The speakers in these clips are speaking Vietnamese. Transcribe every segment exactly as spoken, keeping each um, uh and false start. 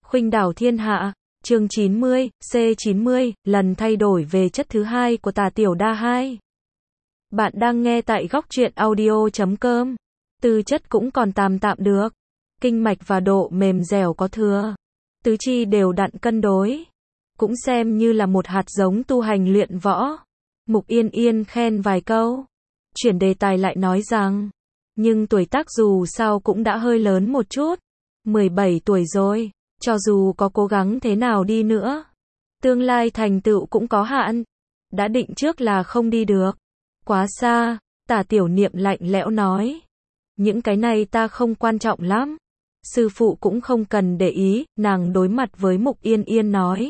Khuynh đảo thiên hạ, chương chín mươi, C chín mươi, lần thay đổi về chất thứ hai của Tả Tiểu Đa hai. Bạn đang nghe tại góc truyện audio chấm com. Tư chất cũng còn tạm tạm được. Kinh mạch và độ mềm dẻo có thừa. Tứ chi đều đặn cân đối. Cũng xem như là một hạt giống tu hành luyện võ. Mục Yên Yên khen vài câu. Chuyển đề tài lại nói rằng, nhưng tuổi tác dù sao cũng đã hơi lớn một chút. mười bảy tuổi rồi, cho dù có cố gắng thế nào đi nữa, tương lai thành tựu cũng có hạn. Đã định trước là không đi được. Quá xa, Tả Tiểu Niệm lạnh lẽo nói. Những cái này ta không quan trọng lắm. Sư phụ cũng không cần để ý, nàng đối mặt với Mục Yên Yên nói.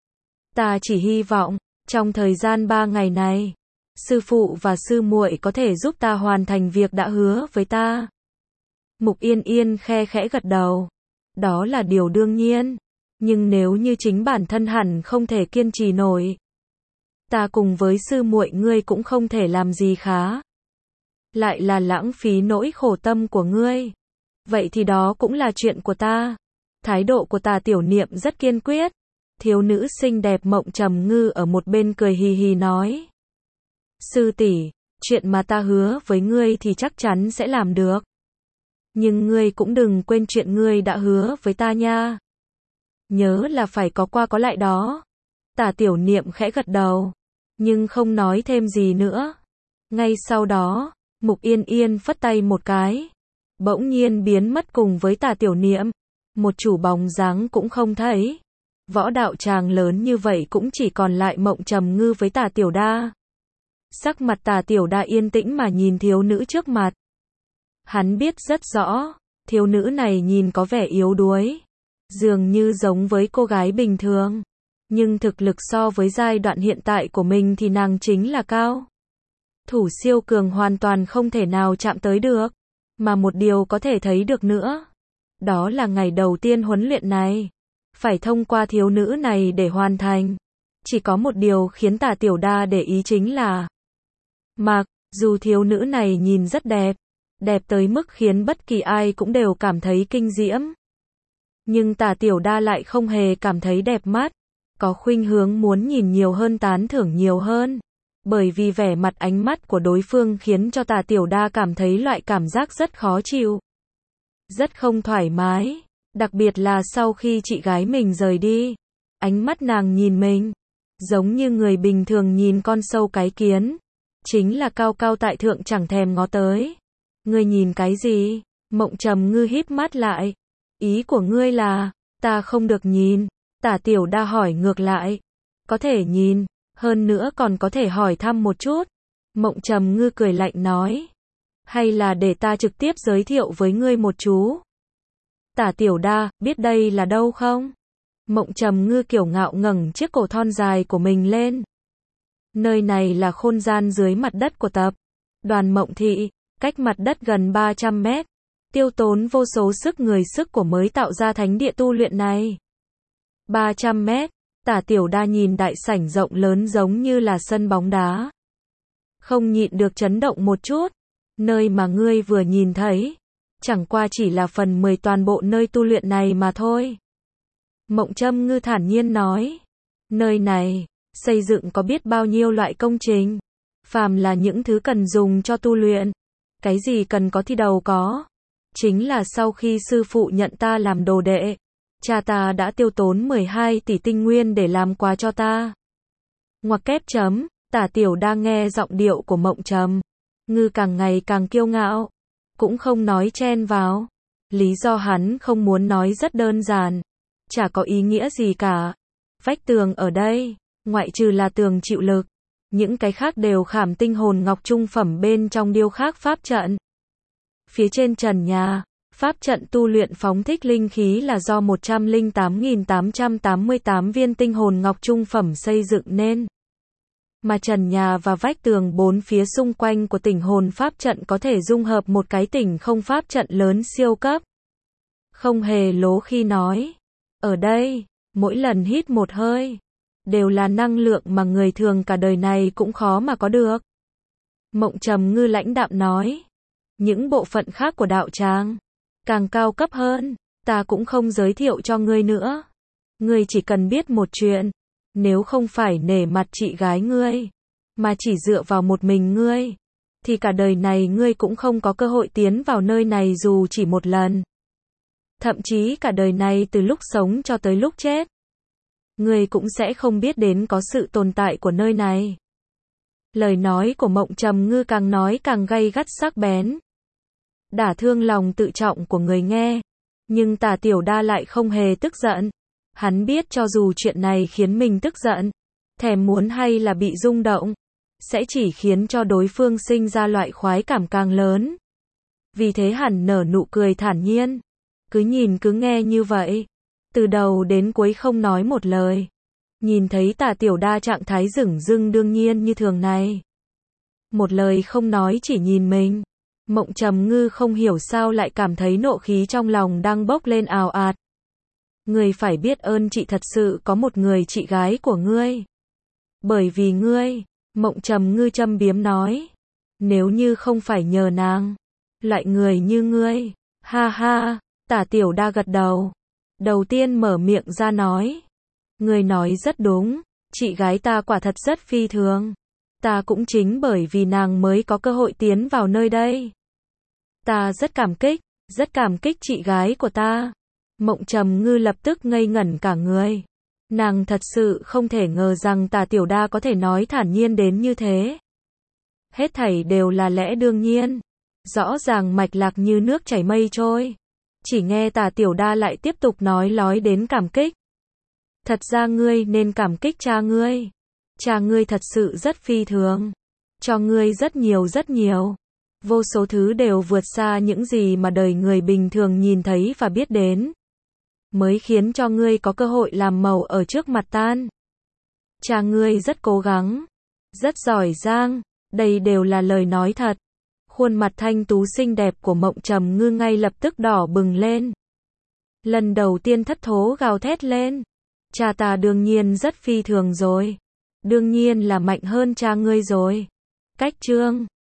Ta chỉ hy vọng, trong thời gian ba ngày này, sư phụ và sư muội có thể giúp ta hoàn thành việc đã hứa với ta. Mục Yên Yên khe khẽ gật đầu. Đó là điều đương nhiên. Nhưng nếu như chính bản thân hẳn không thể kiên trì nổi, ta cùng với sư muội ngươi cũng không thể làm gì khá. Lại là lãng phí nỗi khổ tâm của ngươi. Vậy thì đó cũng là chuyện của ta. Thái độ của Tả Tiểu Niệm rất kiên quyết. Thiếu nữ xinh đẹp Mộng Trầm Ngư ở một bên cười hì hì nói. Sư tỷ, chuyện mà ta hứa với ngươi thì chắc chắn sẽ làm được. Nhưng ngươi cũng đừng quên chuyện ngươi đã hứa với ta nha. Nhớ là phải có qua có lại đó. Tả Tiểu Niệm khẽ gật đầu, nhưng không nói thêm gì nữa. Ngay sau đó, Mục Yên Yên phất tay một cái, bỗng nhiên biến mất cùng với Tả Tiểu Niệm. Một chủ bóng dáng cũng không thấy. Võ đạo tràng lớn như vậy cũng chỉ còn lại Mộng Trầm Ngư với Tả Tiểu Đa. Sắc mặt Tả Tiểu Đa yên tĩnh mà nhìn thiếu nữ trước mặt. Hắn biết rất rõ, thiếu nữ này nhìn có vẻ yếu đuối, dường như giống với cô gái bình thường, nhưng thực lực so với giai đoạn hiện tại của mình thì nàng chính là cao thủ siêu cường, hoàn toàn không thể nào chạm tới được. Mà một điều có thể thấy được nữa, đó là ngày đầu tiên huấn luyện này, phải thông qua thiếu nữ này để hoàn thành. Chỉ có một điều khiến Tả Tiểu Đa để ý chính là, mặc dù thiếu nữ này nhìn rất đẹp, đẹp tới mức khiến bất kỳ ai cũng đều cảm thấy kinh diễm, nhưng Tả Tiểu Đa lại không hề cảm thấy đẹp mắt, có khuynh hướng muốn nhìn nhiều hơn, tán thưởng nhiều hơn. Bởi vì vẻ mặt ánh mắt của đối phương khiến cho Tả Tiểu Đa cảm thấy loại cảm giác rất khó chịu, rất không thoải mái, đặc biệt là sau khi chị gái mình rời đi. Ánh mắt nàng nhìn mình, giống như người bình thường nhìn con sâu cái kiến, chính là cao cao tại thượng chẳng thèm ngó tới. Ngươi nhìn cái gì? Mộng Trầm Ngư híp mắt lại. Ý của ngươi là, ta không được nhìn? Tả Tiểu Đa hỏi ngược lại. Có thể nhìn, hơn nữa còn có thể hỏi thăm một chút. Mộng Trầm Ngư cười lạnh nói. Hay là để ta trực tiếp giới thiệu với ngươi một chú? Tả Tiểu Đa, biết đây là đâu không? Mộng Trầm Ngư kiêu ngạo ngẩng chiếc cổ thon dài của mình lên. Nơi này là không gian dưới mặt đất của tập đoàn Mộng Thị, cách mặt đất gần ba trăm mét, tiêu tốn vô số sức người sức của mới tạo ra thánh địa tu luyện này. ba trăm mét, Tả Tiểu Đa nhìn đại sảnh rộng lớn giống như là sân bóng đá, không nhịn được chấn động một chút. Nơi mà ngươi vừa nhìn thấy, chẳng qua chỉ là phần mười toàn bộ nơi tu luyện này mà thôi. Mộng Trầm Ngư thản nhiên nói. Nơi này, xây dựng có biết bao nhiêu loại công trình, phàm là những thứ cần dùng cho tu luyện. Cái gì cần có thì đầu có. Chính là sau khi sư phụ nhận ta làm đồ đệ, cha ta đã tiêu tốn mười hai tỷ tinh nguyên để làm quà cho ta. Ngoặc kép chấm, Tả Tiểu Đa nghe giọng điệu của Mộng Trầm Ngư càng ngày càng kiêu ngạo, cũng không nói chen vào. Lý do hắn không muốn nói rất đơn giản, chả có ý nghĩa gì cả. Vách tường ở đây, ngoại trừ là tường chịu lực, những cái khác đều khảm tinh hồn ngọc trung phẩm bên trong điêu khắc pháp trận. Phía trên trần nhà, pháp trận tu luyện phóng thích linh khí là do một trăm lẻ tám nghìn tám trăm tám mươi tám viên tinh hồn ngọc trung phẩm xây dựng nên. Mà trần nhà và vách tường bốn phía xung quanh của tỉnh hồn pháp trận có thể dung hợp một cái tỉnh không pháp trận lớn siêu cấp. Không hề lố khi nói, ở đây, mỗi lần hít một hơi, đều là năng lượng mà người thường cả đời này cũng khó mà có được. Mộng Trầm Ngư lãnh đạm nói. Những bộ phận khác của đạo tràng càng cao cấp hơn, ta cũng không giới thiệu cho ngươi nữa. Ngươi chỉ cần biết một chuyện, nếu không phải nể mặt chị gái ngươi, mà chỉ dựa vào một mình ngươi, thì cả đời này ngươi cũng không có cơ hội tiến vào nơi này dù chỉ một lần. Thậm chí cả đời này từ lúc sống cho tới lúc chết, ngươi cũng sẽ không biết đến có sự tồn tại của nơi này. Lời nói của Mộng Trầm Ngư càng nói càng gay gắt sắc bén, đả thương lòng tự trọng của người nghe. Nhưng Tả Tiểu Đa lại không hề tức giận. Hắn biết cho dù chuyện này khiến mình tức giận, thèm muốn hay là bị rung động, sẽ chỉ khiến cho đối phương sinh ra loại khoái cảm càng lớn. Vì thế hắn nở nụ cười thản nhiên, cứ nhìn cứ nghe như vậy, từ đầu đến cuối không nói một lời. Nhìn thấy Tả Tiểu Đa trạng thái dửng dưng đương nhiên như thường này, một lời không nói chỉ nhìn mình, Mộng Trầm Ngư không hiểu sao lại cảm thấy nộ khí trong lòng đang bốc lên ào ạt. Ngươi phải biết ơn chị thật sự có một người chị gái của ngươi. Bởi vì ngươi, Mộng Trầm Ngư châm biếm nói, nếu như không phải nhờ nàng, loại người như ngươi, ha ha. Tả Tiểu Đa gật đầu, đầu tiên mở miệng ra nói, ngươi nói rất đúng, chị gái ta quả thật rất phi thường. Ta cũng chính bởi vì nàng mới có cơ hội tiến vào nơi đây. Ta rất cảm kích, rất cảm kích chị gái của ta. Mộng Trầm Ngư lập tức ngây ngẩn cả người. Nàng thật sự không thể ngờ rằng Tả Tiểu Đa có thể nói thản nhiên đến như thế. Hết thảy đều là lẽ đương nhiên, rõ ràng mạch lạc như nước chảy mây trôi. Chỉ nghe Tả Tiểu Đa lại tiếp tục nói lói đến cảm kích. Thật ra ngươi nên cảm kích cha ngươi. Cha ngươi thật sự rất phi thường, cho ngươi rất nhiều rất nhiều. Vô số thứ đều vượt xa những gì mà đời người bình thường nhìn thấy và biết đến, mới khiến cho ngươi có cơ hội làm màu ở trước mặt tan. Cha ngươi rất cố gắng, rất giỏi giang, đây đều là lời nói thật. Khuôn mặt thanh tú xinh đẹp của Mộng Trầm Ngư ngay lập tức đỏ bừng lên. Lần đầu tiên thất thố gào thét lên. Cha ta đương nhiên rất phi thường rồi. Đương nhiên là mạnh hơn cha ngươi rồi. Cách chương